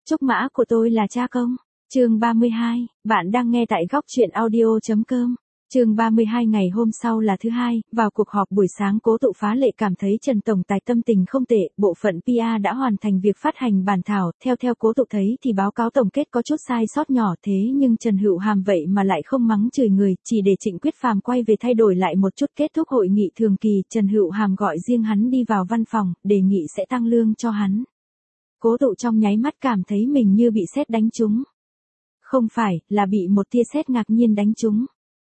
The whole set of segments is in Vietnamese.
Trúc mã của tôi là cha công. Chương 32, bạn đang nghe tại góc truyện audio.com. Chương 32 ngày hôm sau là thứ hai, vào cuộc họp buổi sáng Cố Tụ phá lệ cảm thấy Trần Tổng Tài tâm tình không tệ, bộ phận PR đã hoàn thành việc phát hành bản thảo, theo Cố Tụ thấy thì báo cáo tổng kết có chút sai sót nhỏ thế nhưng Trần Hữu Hàm vậy mà lại không mắng chửi người, chỉ để Trịnh Quyết Phàm quay về thay đổi lại một chút. Kết thúc hội nghị thường kỳ, Trần Hữu Hàm gọi riêng hắn đi vào văn phòng, đề nghị sẽ tăng lương cho hắn. Cố Tụ trong nháy mắt cảm thấy mình như bị sét đánh trúng. Không phải, là bị một tia sét ngạc nhiên đánh trúng.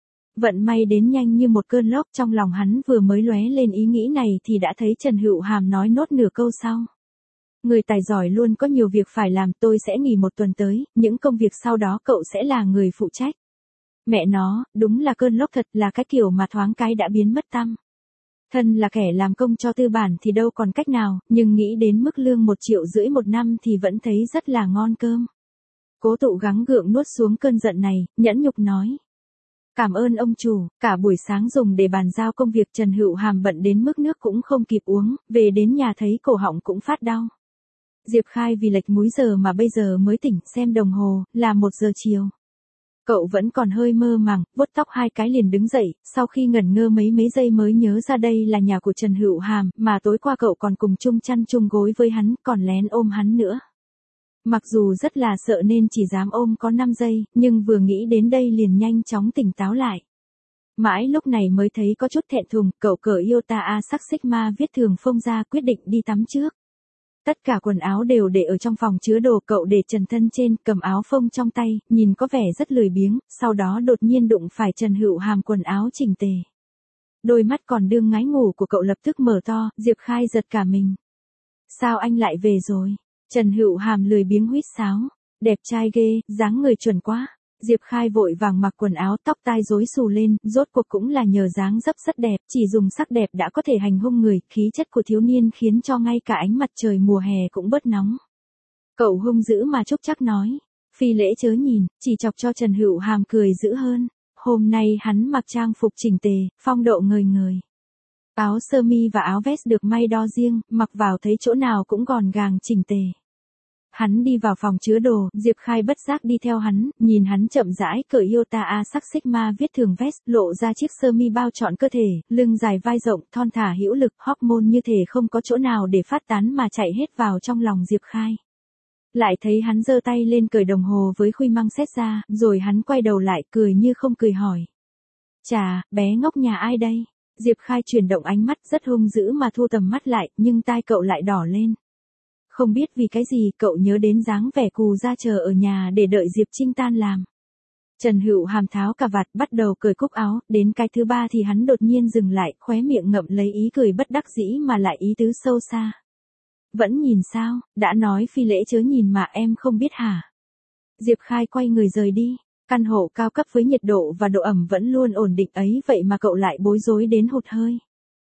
Vận may đến nhanh như một cơn lốc, trong lòng hắn vừa mới lóe lên ý nghĩ này thì đã thấy Trần Hữu Hàm nói nốt nửa câu sau. Người tài giỏi luôn có nhiều việc phải làm, tôi sẽ nghỉ một tuần tới, những công việc sau đó cậu sẽ là người phụ trách. Mẹ nó, đúng là cơn lốc thật, là cái kiểu mà thoáng cái đã biến mất tăm. Thân là kẻ làm công cho tư bản thì đâu còn cách nào, nhưng nghĩ đến mức lương 1,5 triệu một năm thì vẫn thấy rất là ngon cơm. Cố Tụ gắng gượng nuốt xuống cơn giận này, nhẫn nhục nói. Cảm ơn ông chủ, cả buổi sáng dùng để bàn giao công việc. Trần Hữu Hàm bận đến mức nước cũng không kịp uống, về đến nhà thấy cổ họng cũng phát đau. Diệp Khai vì lệch múi giờ mà bây giờ mới tỉnh, xem đồng hồ, là 1 giờ chiều. Cậu vẫn còn hơi mơ màng, vuốt tóc 2 cái liền đứng dậy, sau khi ngẩn ngơ mấy giây mới nhớ ra đây là nhà của Trần Hữu Hàm, mà tối qua cậu còn cùng chung chăn chung gối với hắn, còn lén ôm hắn nữa. Mặc dù rất là sợ nên chỉ dám ôm có 5 giây, nhưng vừa nghĩ đến đây liền nhanh chóng tỉnh táo lại. Mãi lúc này mới thấy có chút thẹn thùng, cậu cởi Iota A sắc Sigma viết thường phông ra, quyết định đi tắm trước. Tất cả quần áo đều để ở trong phòng chứa đồ, cậu để trần thân trên, cầm áo phông trong tay, nhìn có vẻ rất lười biếng, sau đó đột nhiên đụng phải Trần Hữu Hàm quần áo chỉnh tề. Đôi mắt còn đương ngái ngủ của cậu lập tức mở to, Diệp Khai giật cả mình. Sao anh lại về rồi? Trần Hữu Hàm lười biếng huýt sáo. Đẹp trai ghê, dáng người chuẩn quá. Diệp Khai vội vàng mặc quần áo, tóc tai rối xù lên, rốt cuộc cũng là nhờ dáng dấp rất đẹp, chỉ dùng sắc đẹp đã có thể hành hung người, khí chất của thiếu niên khiến cho ngay cả ánh mặt trời mùa hè cũng bớt nóng. Cậu hung dữ mà Trúc Trắc nói, phi lễ chớ nhìn, chỉ chọc cho Trần Hữu Hàm cười dữ hơn. Hôm nay hắn mặc trang phục chỉnh tề, phong độ ngời ngời. Áo sơ mi và áo vest được may đo riêng, mặc vào thấy chỗ nào cũng gọn gàng chỉnh tề. Hắn đi vào phòng chứa đồ, Diệp Khai bất giác đi theo hắn, nhìn hắn chậm rãi cởi Iota A sắc Sigma viết thường vest, lộ ra chiếc sơ mi bao trọn cơ thể, lưng dài vai rộng, thon thả hữu lực, hormone như thể không có chỗ nào để phát tán mà chạy hết vào trong lòng Diệp Khai. Lại thấy hắn giơ tay lên cởi đồng hồ với khuy măng xét ra, rồi hắn quay đầu lại cười như không cười hỏi. Chà, bé ngốc nhà ai đây? Diệp Khai chuyển động ánh mắt rất hung dữ mà thu tầm mắt lại, nhưng tai cậu lại đỏ lên. Không biết vì cái gì cậu nhớ đến dáng vẻ cù ra chờ ở nhà để đợi Diệp Trinh tan làm. Trần Hữu Hàm tháo cà vạt bắt đầu cởi cúc áo, đến cái thứ 3 thì hắn đột nhiên dừng lại, khóe miệng ngậm lấy ý cười bất đắc dĩ mà lại ý tứ sâu xa. Vẫn nhìn sao, đã nói phi lễ chớ nhìn mà em không biết hả? Diệp Khai quay người rời đi, căn hộ cao cấp với nhiệt độ và độ ẩm vẫn luôn ổn định ấy vậy mà cậu lại bối rối đến hụt hơi.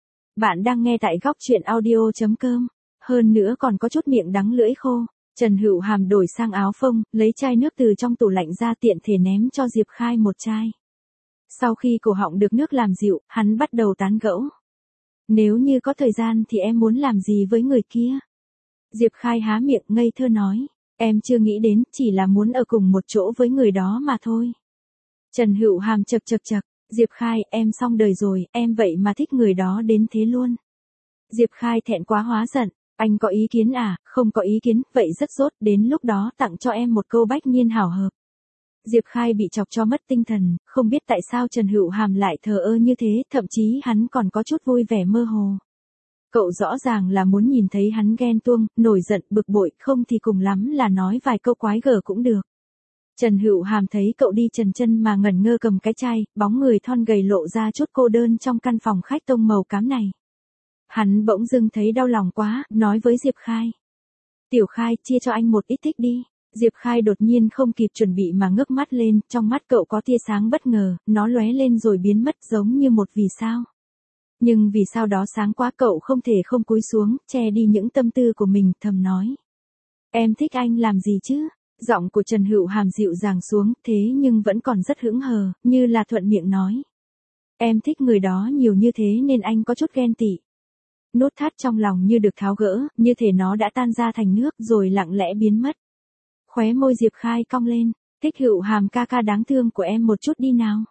Bạn đang nghe tại góc truyện audio.com. Hơn nữa còn có chút miệng đắng lưỡi khô. Trần Hữu Hàm đổi sang áo phông, lấy chai nước từ trong tủ lạnh ra tiện thể ném cho Diệp Khai một chai. Sau khi cổ họng được nước làm dịu, hắn bắt đầu tán gẫu. Nếu như có thời gian thì em muốn làm gì với người kia? Diệp Khai há miệng ngây thơ nói. Em chưa nghĩ đến, chỉ là muốn ở cùng một chỗ với người đó mà thôi. Trần Hữu Hàm chậc. Diệp Khai, em xong đời rồi, em vậy mà thích người đó đến thế luôn. Diệp Khai thẹn quá hóa giận. Anh có ý kiến à? Không có ý kiến, vậy rất tốt, đến lúc đó tặng cho em một câu bách niên hảo hợp. Diệp Khai bị chọc cho mất tinh thần, không biết tại sao Trần Hữu Hàm lại thờ ơ như thế, thậm chí hắn còn có chút vui vẻ mơ hồ. Cậu rõ ràng là muốn nhìn thấy hắn ghen tuông, nổi giận, bực bội, không thì cùng lắm là nói vài câu quái gở cũng được. Trần Hữu Hàm thấy cậu đi trần chân mà ngẩn ngơ cầm cái chai, bóng người thon gầy lộ ra chút cô đơn trong căn phòng khách tông màu cám này. Hắn bỗng dưng thấy đau lòng quá, nói với Diệp Khai. Tiểu Khai, chia cho anh một ít thích đi. Diệp Khai đột nhiên không kịp chuẩn bị mà ngước mắt lên, trong mắt cậu có tia sáng bất ngờ, nó lóe lên rồi biến mất giống như một vì sao. Nhưng vì sao đó sáng quá cậu không thể không cúi xuống, che đi những tâm tư của mình, thầm nói. Em thích anh làm gì chứ? Giọng của Trần Hữu Hàm dịu dàng xuống, thế nhưng vẫn còn rất hững hờ, như là thuận miệng nói. Em thích người đó nhiều như thế nên anh có chút ghen tị. Nút thắt trong lòng như được tháo gỡ, như thể nó đã tan ra thành nước rồi lặng lẽ biến mất. Khóe môi Diệp Khai cong lên, thích Hựu Hàm ca ca đáng thương của em một chút đi nào.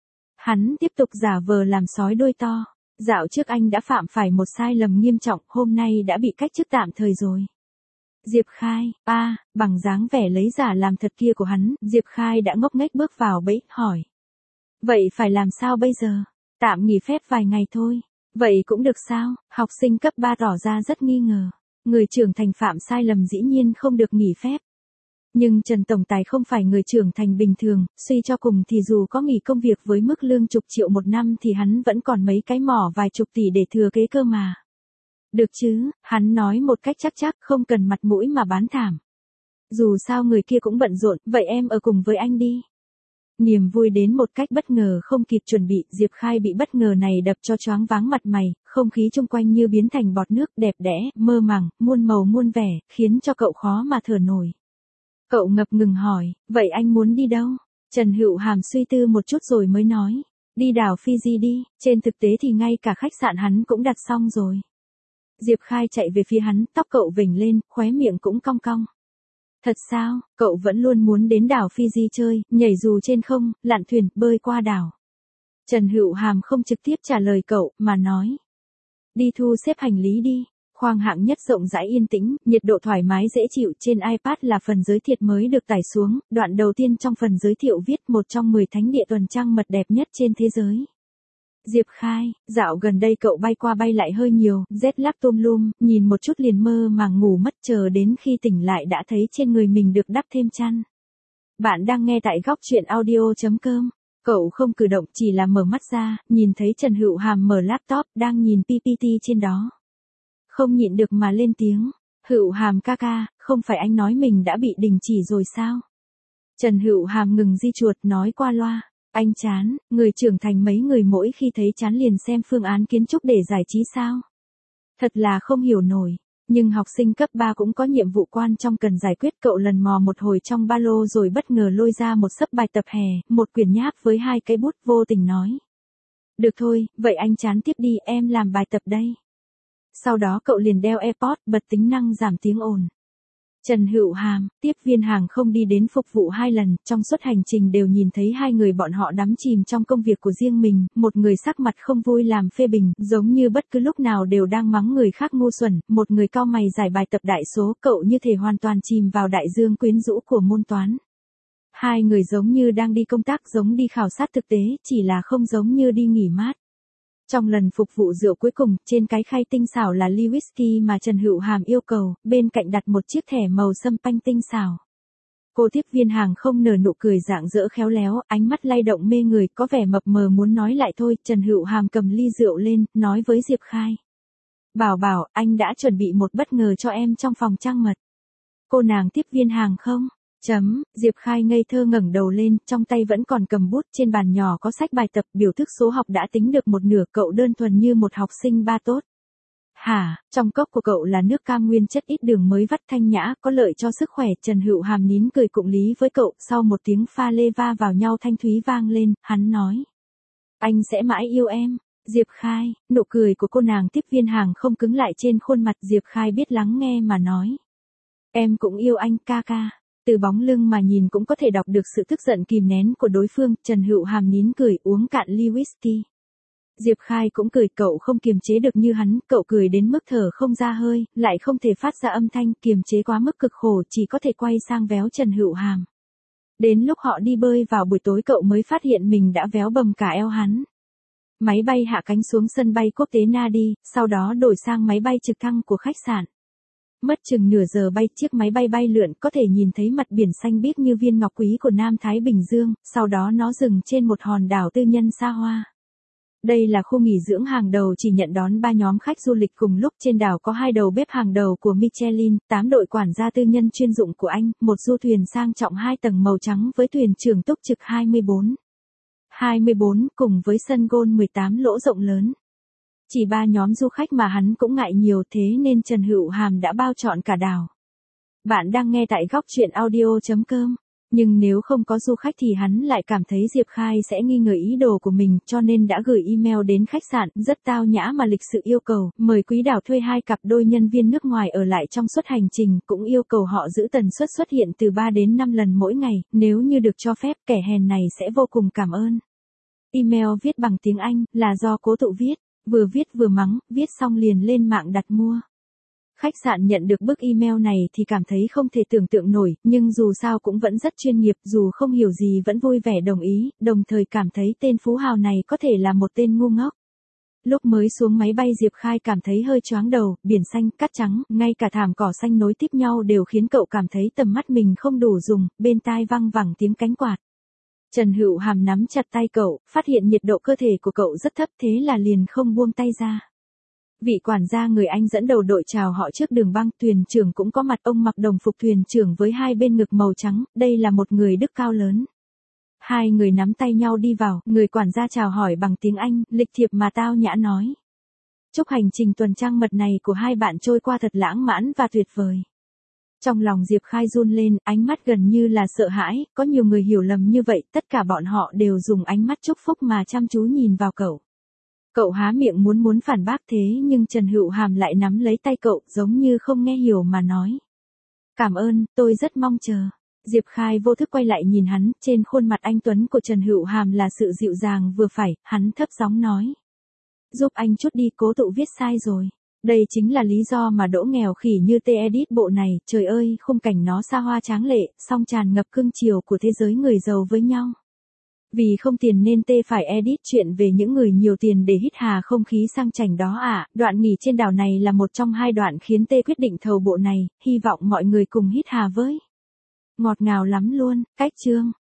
Hắn tiếp tục giả vờ làm sói đuôi to. Dạo trước anh đã phạm phải một sai lầm nghiêm trọng, hôm nay đã bị cách chức tạm thời rồi. Diệp Khai, bằng dáng vẻ lấy giả làm thật kia của hắn, Diệp Khai đã ngốc nghếch bước vào bẫy, hỏi. Vậy phải làm sao bây giờ? Tạm nghỉ phép vài ngày thôi. Vậy cũng được sao? Học sinh cấp 3 tỏ ra rất nghi ngờ. Người trưởng thành phạm sai lầm dĩ nhiên không được nghỉ phép. Nhưng Trần Tổng Tài không phải người trưởng thành bình thường, suy cho cùng thì dù có nghỉ công việc với mức lương chục triệu một năm thì hắn vẫn còn mấy cái mỏ vài chục tỷ để thừa kế cơ mà. Được chứ, hắn nói một cách chắc không cần mặt mũi mà bán thảm. Dù sao người kia cũng bận rộn, vậy em ở cùng với anh đi. Niềm vui đến một cách bất ngờ không kịp chuẩn bị, Diệp Khai bị bất ngờ này đập cho choáng váng mặt mày, không khí chung quanh như biến thành bọt nước đẹp đẽ, mơ màng, muôn màu muôn vẻ, khiến cho cậu khó mà thở nổi. Cậu ngập ngừng hỏi, vậy anh muốn đi đâu? Trần Hựu Hàm suy tư một chút rồi mới nói, đi đảo Fiji đi, trên thực tế thì ngay cả khách sạn hắn cũng đặt xong rồi. Diệp Khai chạy về phía hắn, tóc cậu vểnh lên, khóe miệng cũng cong cong. Thật sao, cậu vẫn luôn muốn đến đảo Fiji chơi, nhảy dù trên không, lặn thuyền, bơi qua đảo. Trần Hựu Hàm không trực tiếp trả lời cậu, mà nói. Đi thu xếp hành lý đi. Khoang hạng nhất rộng rãi yên tĩnh, nhiệt độ thoải mái dễ chịu, trên iPad là phần giới thiệu mới được tải xuống, đoạn đầu tiên trong phần giới thiệu viết một trong 10 thánh địa tuần trăng mật đẹp nhất trên thế giới. Diệp Khai, dạo gần đây cậu bay qua bay lại hơi nhiều, rét lác tôm lum, nhìn một chút liền mơ màng ngủ mất, chờ đến khi tỉnh lại đã thấy trên người mình được đắp thêm chăn. Bạn đang nghe tại góc truyện audio.com. Cậu không cử động, chỉ là mở mắt ra, nhìn thấy Trần Hựu Hàm mở laptop, đang nhìn PPT trên đó. Không nhịn được mà lên tiếng, Hựu Hàm ca ca, không phải anh nói mình đã bị đình chỉ rồi sao? Trần Hựu Hàm ngừng di chuột nói qua loa, anh chán, người trưởng thành mấy người mỗi khi thấy chán liền xem phương án kiến trúc để giải trí sao? Thật là không hiểu nổi, nhưng học sinh cấp 3 cũng có nhiệm vụ quan trọng cần giải quyết. Cậu lần mò một hồi trong ba lô rồi bất ngờ lôi ra một xấp bài tập hè, một quyển nháp với 2 cái bút, vô tình nói. Được thôi, vậy anh chán tiếp đi, em làm bài tập đây. Sau đó cậu liền đeo AirPods, bật tính năng giảm tiếng ồn. Trần Hựu Hàm, tiếp viên hàng không đi đến phục vụ 2 lần, trong suốt hành trình đều nhìn thấy hai người bọn họ đắm chìm trong công việc của riêng mình, một người sắc mặt không vui làm phê bình, giống như bất cứ lúc nào đều đang mắng người khác ngu xuẩn, một người cau mày giải bài tập đại số, cậu như thể hoàn toàn chìm vào đại dương quyến rũ của môn toán. Hai người giống như đang đi công tác, giống đi khảo sát thực tế, chỉ là không giống như đi nghỉ mát. Trong lần phục vụ rượu cuối cùng, trên cái khay tinh xảo là ly whisky mà Trần Hựu Hàm yêu cầu, bên cạnh đặt một chiếc thẻ màu sâm panh tinh xảo. Cô tiếp viên hàng không nở nụ cười rạng rỡ khéo léo, ánh mắt lay động mê người, có vẻ mập mờ muốn nói lại thôi. Trần Hựu Hàm cầm ly rượu lên, nói với Diệp Khai. Bảo, anh đã chuẩn bị một bất ngờ cho em trong phòng trăng mật. Cô nàng tiếp viên hàng không? Diệp Khai ngây thơ ngẩng đầu lên, trong tay vẫn còn cầm bút, trên bàn nhỏ có sách bài tập, biểu thức số học đã tính được một nửa, cậu đơn thuần như một học sinh ba tốt. Hả, trong cốc của cậu là nước cam nguyên chất ít đường mới vắt thanh nhã, có lợi cho sức khỏe. Trần Hựu Hàm nín cười cụng lý với cậu, sau một tiếng pha lê va vào nhau thanh thúy vang lên, hắn nói. Anh sẽ mãi yêu em. Diệp Khai, nụ cười của cô nàng tiếp viên hàng không cứng lại trên khuôn mặt. Diệp Khai biết lắng nghe mà nói. Em cũng yêu anh ca ca. Từ bóng lưng mà nhìn cũng có thể đọc được sự tức giận kìm nén của đối phương. Trần Hựu Hàm nín cười uống cạn ly whisky. Diệp Khai cũng cười, cậu không kiềm chế được như hắn, cậu cười đến mức thở không ra hơi, lại không thể phát ra âm thanh, kiềm chế quá mức cực khổ, chỉ có thể quay sang véo Trần Hựu Hàm. Đến lúc họ đi bơi vào buổi tối cậu mới phát hiện mình đã véo bầm cả eo hắn. Máy bay hạ cánh xuống sân bay quốc tế Nadi, sau đó đổi sang máy bay trực thăng của khách sạn. Mất chừng nửa giờ bay, chiếc máy bay bay lượn, có thể nhìn thấy mặt biển xanh biếc như viên ngọc quý của Nam Thái Bình Dương, sau đó nó dừng trên một hòn đảo tư nhân xa hoa. Đây là khu nghỉ dưỡng hàng đầu chỉ nhận đón 3 nhóm khách du lịch cùng lúc, trên đảo có 2 đầu bếp hàng đầu của Michelin, 8 đội quản gia tư nhân chuyên dụng của Anh, một du thuyền sang trọng 2 tầng màu trắng với thuyền trưởng túc trực 24 cùng với sân golf 18 lỗ rộng lớn. Chỉ 3 nhóm du khách mà hắn cũng ngại nhiều, thế nên Trần Hựu Hàm đã bao trọn cả đảo. Bạn đang nghe tại góc truyện audio.com. Nhưng nếu không có du khách thì hắn lại cảm thấy Diệp Khai sẽ nghi ngờ ý đồ của mình, cho nên đã gửi email đến khách sạn, rất tao nhã mà lịch sự yêu cầu, mời Quý Đào thuê 2 cặp đôi nhân viên nước ngoài ở lại trong suốt hành trình, cũng yêu cầu họ giữ tần suất xuất hiện từ 3 đến 5 lần mỗi ngày, nếu như được cho phép, kẻ hèn này sẽ vô cùng cảm ơn. Email viết bằng tiếng Anh, là do Cố Tụ viết, vừa viết vừa mắng, viết xong liền lên mạng đặt mua. Khách sạn nhận được bức email này thì cảm thấy không thể tưởng tượng nổi, nhưng dù sao cũng vẫn rất chuyên nghiệp, dù không hiểu gì vẫn vui vẻ đồng ý, đồng thời cảm thấy tên phú hào này có thể là một tên ngu ngốc. Lúc mới xuống máy bay Diệp Khai cảm thấy hơi choáng đầu, biển xanh, cát trắng, ngay cả thảm cỏ xanh nối tiếp nhau đều khiến cậu cảm thấy tầm mắt mình không đủ dùng, bên tai văng vẳng tiếng cánh quạt. Trần Hữu Hàm nắm chặt tay cậu, phát hiện nhiệt độ cơ thể của cậu rất thấp thế là liền không buông tay ra. Vị quản gia người Anh dẫn đầu đội chào họ trước đường băng, thuyền trưởng cũng có mặt, ông mặc đồng phục thuyền trưởng với 2 bên ngực màu trắng, đây là một người Đức cao lớn. 2 người nắm tay nhau đi vào, người quản gia chào hỏi bằng tiếng Anh, lịch thiệp mà tao nhã nói. Chúc hành trình tuần trăng mật này của 2 bạn trôi qua thật lãng mạn và tuyệt vời. Trong lòng Diệp Khai run lên, ánh mắt gần như là sợ hãi, có nhiều người hiểu lầm như vậy, tất cả bọn họ đều dùng ánh mắt chúc phúc mà chăm chú nhìn vào cậu. Cậu há miệng muốn phản bác thế nhưng Trần Hữu Hàm lại nắm lấy tay cậu giống như không nghe hiểu mà nói. Cảm ơn, tôi rất mong chờ. Diệp Khai vô thức quay lại nhìn hắn, trên khuôn mặt anh tuấn của Trần Hữu Hàm là sự dịu dàng vừa phải, hắn thấp giọng nói. Giúp anh chút đi, Cố Tụ viết sai rồi. Đây chính là lý do mà Đỗ Nghèo Khỉ như tê edit bộ này, trời ơi, khung cảnh nó xa hoa tráng lệ, song tràn ngập cương chiều của thế giới người giàu với nhau. Vì không tiền nên tê phải edit chuyện về những người nhiều tiền để hít hà không khí sang chảnh đó à, đoạn nghỉ trên đảo này là một trong 2 đoạn khiến tê quyết định thầu bộ này, hy vọng mọi người cùng hít hà với. Ngọt ngào lắm luôn, cách chương.